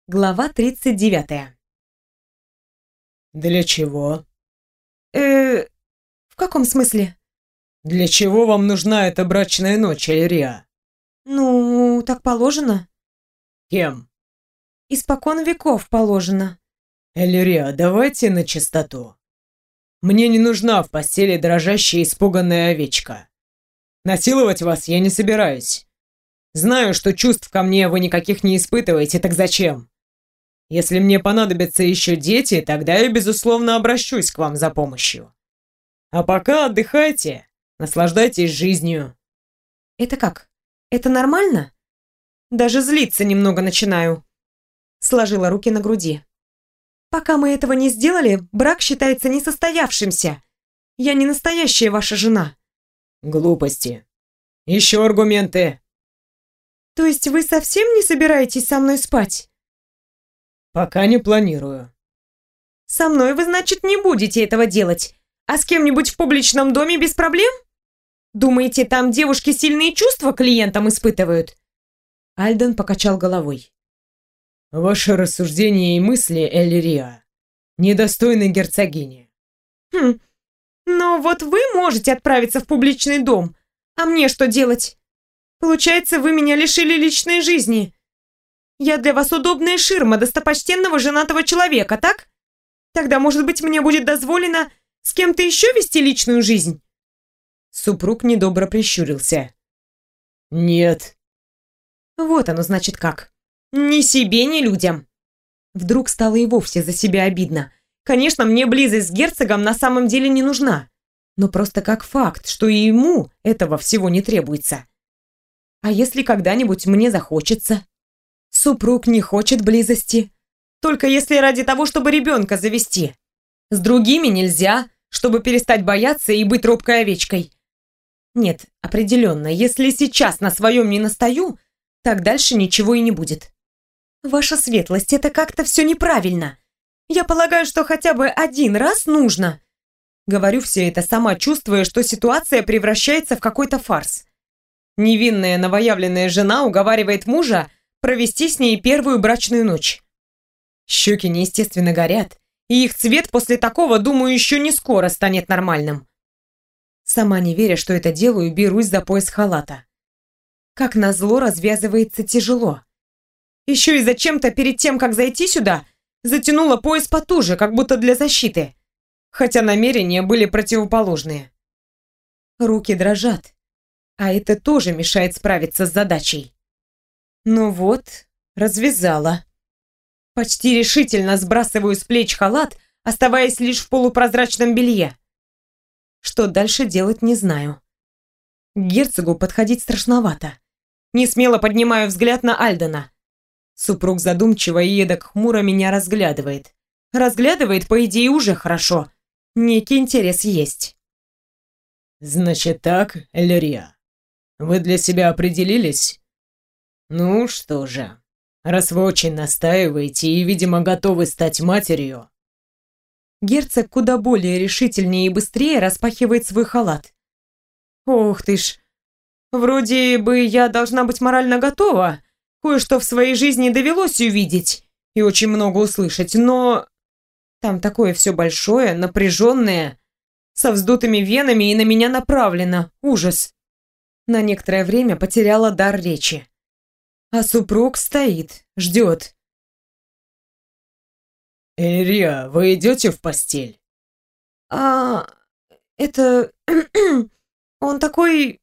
Глава 39. Для чего? В каком смысле? Для чего вам нужна эта брачная ночь, Эльриа? Ну, так положено. Кем? Испокон веков положено. Эльриа, давайте на чистоту. Мне не нужна в постели дрожащая испуганная овечка. Насиловать вас я не собираюсь. Знаю, что чувств ко мне вы никаких не испытываете, так зачем? Если мне понадобятся еще дети, тогда я, безусловно, обращусь к вам за помощью. А пока отдыхайте, наслаждайтесь жизнью. Это как? Это нормально? Даже злиться немного начинаю. Сложила руки на груди. Пока мы этого не сделали, брак считается несостоявшимся. Я не настоящая ваша жена. Глупости. Еще аргументы. То есть вы совсем не собираетесь со мной спать? Пока не планирую. Со мной вы, значит, не будете этого делать. А с кем-нибудь в публичном доме без проблем? Думаете, там девушки сильные чувства клиентам испытывают? Альден покачал головой. Ваши рассуждения и мысли, Эльриа, недостойны герцогини. Но вот вы можете отправиться в публичный дом, а мне что делать? Получается, вы меня лишили личной жизни. Я для вас удобная ширма достопочтенного женатого человека, так? Тогда, может быть, мне будет дозволено с кем-то еще вести личную жизнь? Супруг недобро прищурился. Нет. Вот оно, значит, как. Ни себе, ни людям. Вдруг стало и вовсе за себя обидно. Конечно, мне близость с герцогом на самом деле не нужна. Но просто как факт, что и ему этого всего не требуется. А если когда-нибудь мне захочется? Супруг не хочет близости. Только если ради того, чтобы ребенка завести. С другими нельзя, чтобы перестать бояться и быть робкой овечкой. Нет, определенно, если сейчас на своем не настаю, так дальше ничего и не будет. Ваша светлость, это как-то все неправильно. Я полагаю, что хотя бы один раз нужно. Говорю все это сама, чувствуя, что ситуация превращается в какой-то фарс. Невинная новоявленная жена уговаривает мужа провести с ней первую брачную ночь. Щеки неестественно горят, и их цвет после такого, думаю, еще не скоро станет нормальным. Сама не веря, что это делаю, берусь за пояс халата. Как назло, развязывается тяжело. Еще и зачем-то перед тем, как зайти сюда, затянула пояс потуже, как будто для защиты. Хотя намерения были противоположные. Руки дрожат, а это тоже мешает справиться с задачей. Ну вот, развязала. Почти решительно сбрасываю с плеч халат, оставаясь лишь в полупрозрачном белье. Что дальше делать, не знаю. К герцогу подходить страшновато. Не смело поднимаю взгляд на Альдена. Супруг задумчиво и эдак хмуро меня разглядывает. Разглядывает, по идее, уже хорошо. Некий интерес есть. Значит так, Эльриа, вы для себя определились? Ну что же, раз вы очень настаиваете и, видимо, готовы стать матерью. Герцог куда более решительнее и быстрее распахивает свой халат. Ох ты ж. Вроде бы я должна быть морально готова. Кое-что в своей жизни довелось увидеть и очень много услышать, но там такое все большое, напряженное, со вздутыми венами и на меня направлено. Ужас. На некоторое время потеряла дар речи. А супруг стоит, ждет. Эльриа, вы идете в постель? А это он такой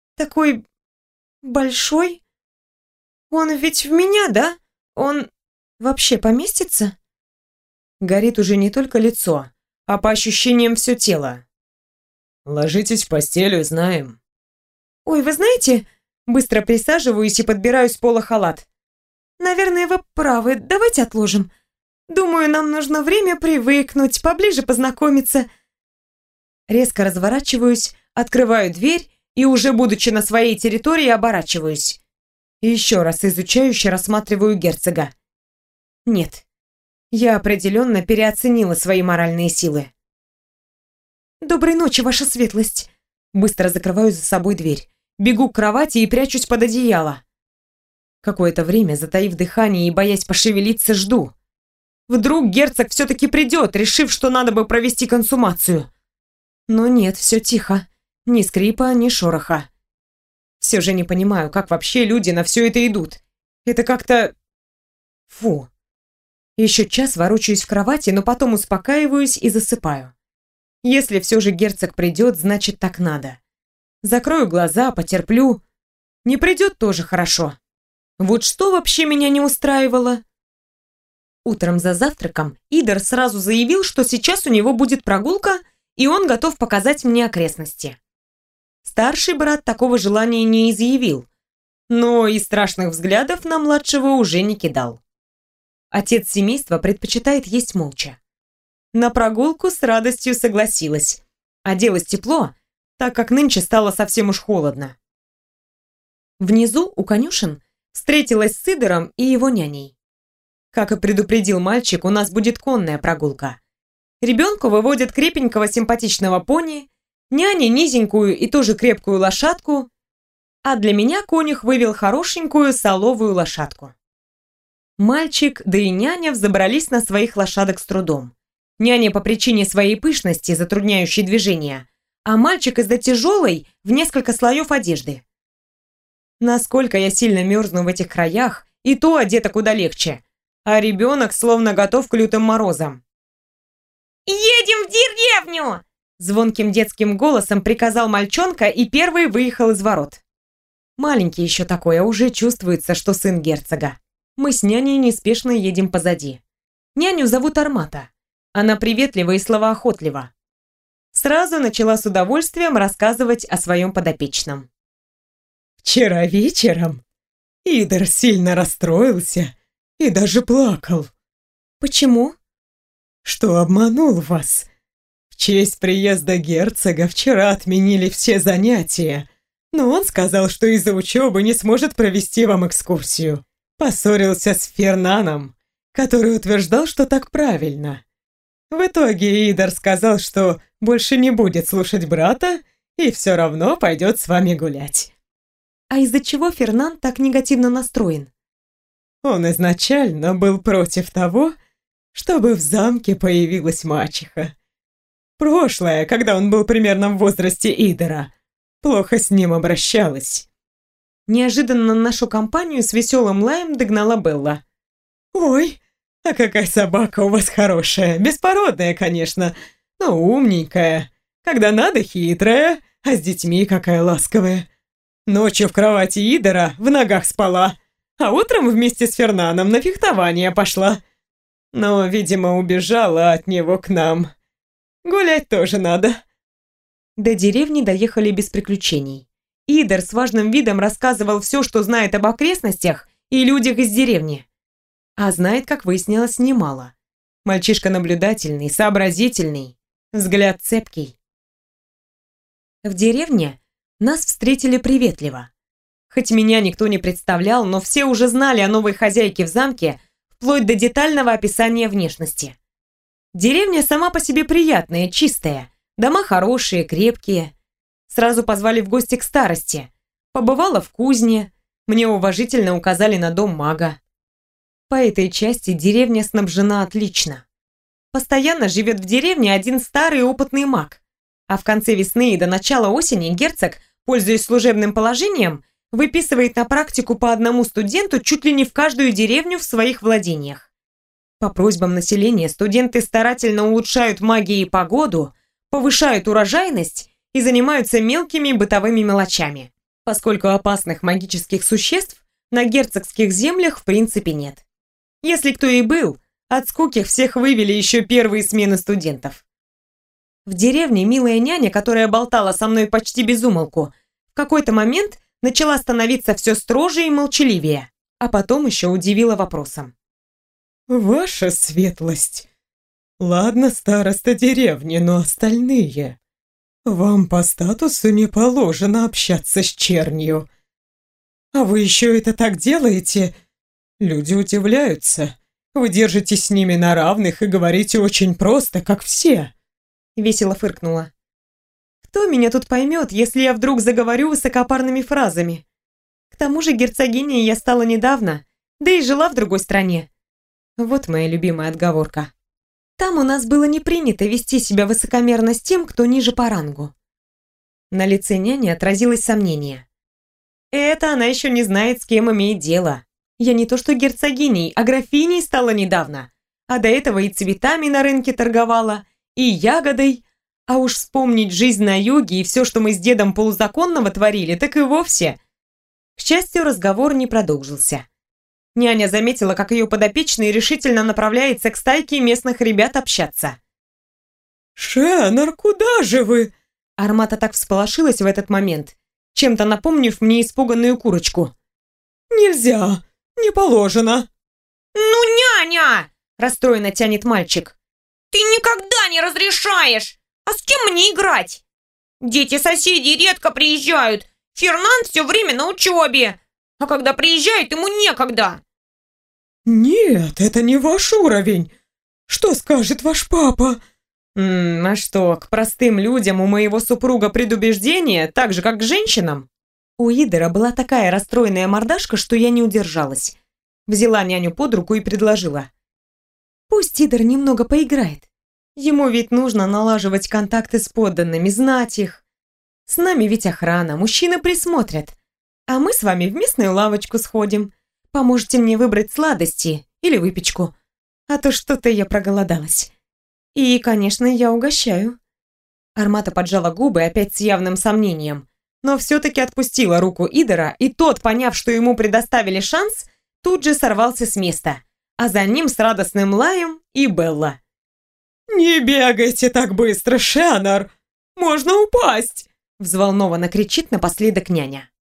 большой. Он ведь в меня, да? Он вообще поместится? Горит уже не только лицо, а по ощущениям все тело. Ложитесь в постель, узнаем. Ой, вы знаете, быстро присаживаюсь и подбираю с пола халат. Наверное, вы правы, давайте отложим. Думаю, нам нужно время привыкнуть, поближе познакомиться. Резко разворачиваюсь, открываю дверь и уже будучи на своей территории оборачиваюсь. Еще раз изучающе рассматриваю герцога. Нет, я определенно переоценила свои моральные силы. «Доброй ночи, ваша светлость!» Быстро закрываю за собой дверь. Бегу к кровати и прячусь под одеяло. Какое-то время, затаив дыхание и боясь пошевелиться, жду. Вдруг герцог все-таки придет, решив, что надо бы провести консумацию. Но нет, все тихо. Ни скрипа, ни шороха. Все же не понимаю, как вообще люди на все это идут. Это как-то... Фу. Еще час ворочаюсь в кровати, но потом успокаиваюсь и засыпаю. Если все же герцог придет, значит так надо. Закрою глаза, потерплю. Не придет тоже хорошо. Вот что вообще меня не устраивало? Утром за завтраком Идер сразу заявил, что сейчас у него будет прогулка, и он готов показать мне окрестности. Старший брат такого желания не изъявил, но и страшных взглядов на младшего уже не кидал. Отец семейства предпочитает есть молча. На прогулку с радостью согласилась. Оделась тепло, так как нынче стало совсем уж холодно. Внизу, у конюшен, встретилась с Идером и его няней. Как и предупредил мальчик, у нас будет конная прогулка. Ребенку выводят крепенького симпатичного пони, няне низенькую и тоже крепкую лошадку, а для меня конюх вывел хорошенькую соловую лошадку. Мальчик, да и няня взобрались на своих лошадок с трудом. Няня по причине своей пышности, затрудняющей движение, а мальчик из-за тяжелой в несколько слоев одежды. Насколько я сильно мерзну в этих краях, и то одета куда легче, а ребенок словно готов к лютым морозам. «Едем в деревню!» Звонким детским голосом приказал мальчонка и первый выехал из ворот. Маленький еще такой, а уже чувствуется, что сын герцога. Мы с няней неспешно едем позади. Няню зовут Армата. Она приветлива и словоохотлива. Сразу начала с удовольствием рассказывать о своем подопечном. Вчера вечером Идер сильно расстроился и даже плакал. Почему? Что обманул вас. В честь приезда герцога вчера отменили все занятия, но он сказал, что из-за учебы не сможет провести вам экскурсию. Поссорился с Фернаном, который утверждал, что так правильно. В итоге Идер сказал, что больше не будет слушать брата и все равно пойдет с вами гулять. А из-за чего Фернан так негативно настроен? Он изначально был против того, чтобы в замке появилась мачеха. Прошлое, когда он был примерно в возрасте Идера, плохо с ним обращалась. Неожиданно нашу компанию с веселым лаем догнала Белла. «Ой, а какая собака у вас хорошая, беспородная, конечно, но умненькая. Когда надо, хитрая, а с детьми какая ласковая. Ночью в кровати Идера в ногах спала, а утром вместе с Фернаном на фехтование пошла. Но, видимо, убежала от него к нам. Гулять тоже надо». До деревни доехали без приключений. Идер с важным видом рассказывал все, что знает об окрестностях и людях из деревни. А знает, как выяснилось, немало. Мальчишка наблюдательный, сообразительный, взгляд цепкий. В деревне нас встретили приветливо. Хоть меня никто не представлял, но все уже знали о новой хозяйке в замке, вплоть до детального описания внешности. Деревня сама по себе приятная, чистая, дома хорошие, крепкие. Сразу позвали в гости к старости. Побывала в кузне, мне уважительно указали на дом мага. По этой части деревня снабжена отлично. Постоянно живет в деревне один старый опытный маг, а в конце весны и до начала осени герцог, пользуясь служебным положением, выписывает на практику по одному студенту чуть ли не в каждую деревню в своих владениях. По просьбам населения студенты старательно улучшают магией погоду, повышают урожайность и занимаются мелкими бытовыми мелочами, поскольку опасных магических существ на герцогских землях в принципе нет. Если кто и был, от скуки всех вывели еще первые смены студентов. В деревне милая няня, которая болтала со мной почти без умолку, в какой-то момент начала становиться все строже и молчаливее, а потом еще удивила вопросом. «Ваша светлость. Ладно, староста деревни, но остальные. Вам по статусу не положено общаться с чернью. А вы еще это так делаете? Люди удивляются. Вы держитесь с ними на равных и говорите очень просто, как все». Весело фыркнула. «Кто меня тут поймет, если я вдруг заговорю высокопарными фразами? К тому же герцогиней я стала недавно, да и жила в другой стране. Вот моя любимая отговорка. Там у нас было не принято вести себя высокомерно с тем, кто ниже по рангу. На лице няни отразилось сомнение. Это она еще не знает, с кем имеет дело. Я не то что герцогиней, а графиней стала недавно. А до этого и цветами на рынке торговала, и ягодой. А уж вспомнить жизнь на юге и все, что мы с дедом полузаконного творили, так и вовсе. К счастью, разговор не продолжился. Няня заметила, как ее подопечный решительно направляется к стайке местных ребят общаться. «Шеннер, куда же вы?» Армата так всполошилась в этот момент, чем-то напомнив мне испуганную курочку. «Нельзя, не положено». «Ну, няня!» – расстроенно тянет мальчик. «Ты никогда не разрешаешь! А с кем мне играть? Дети соседей редко приезжают. Фернанд все время на учебе. А когда приезжает, ему некогда». «Нет, это не ваш уровень. Что скажет ваш папа?» А что, к простым людям у моего супруга предубеждение, так же, как к женщинам? У Идера была такая расстроенная мордашка, что я не удержалась. Взяла няню под руку и предложила. Пусть Идер немного поиграет. Ему ведь нужно налаживать контакты с подданными, знать их. С нами ведь охрана, мужчины присмотрят. А мы с вами в местную лавочку сходим. Поможете мне выбрать сладости или выпечку. А то что-то я проголодалась. И, конечно, я угощаю. Армата поджала губы опять с явным сомнением, но все-таки отпустила руку Идера, и тот, поняв, что ему предоставили шанс, тут же сорвался с места, а за ним с радостным лаем и Белла. «Не бегайте так быстро, Шеннер! Можно упасть!» Взволнованно кричит напоследок няня.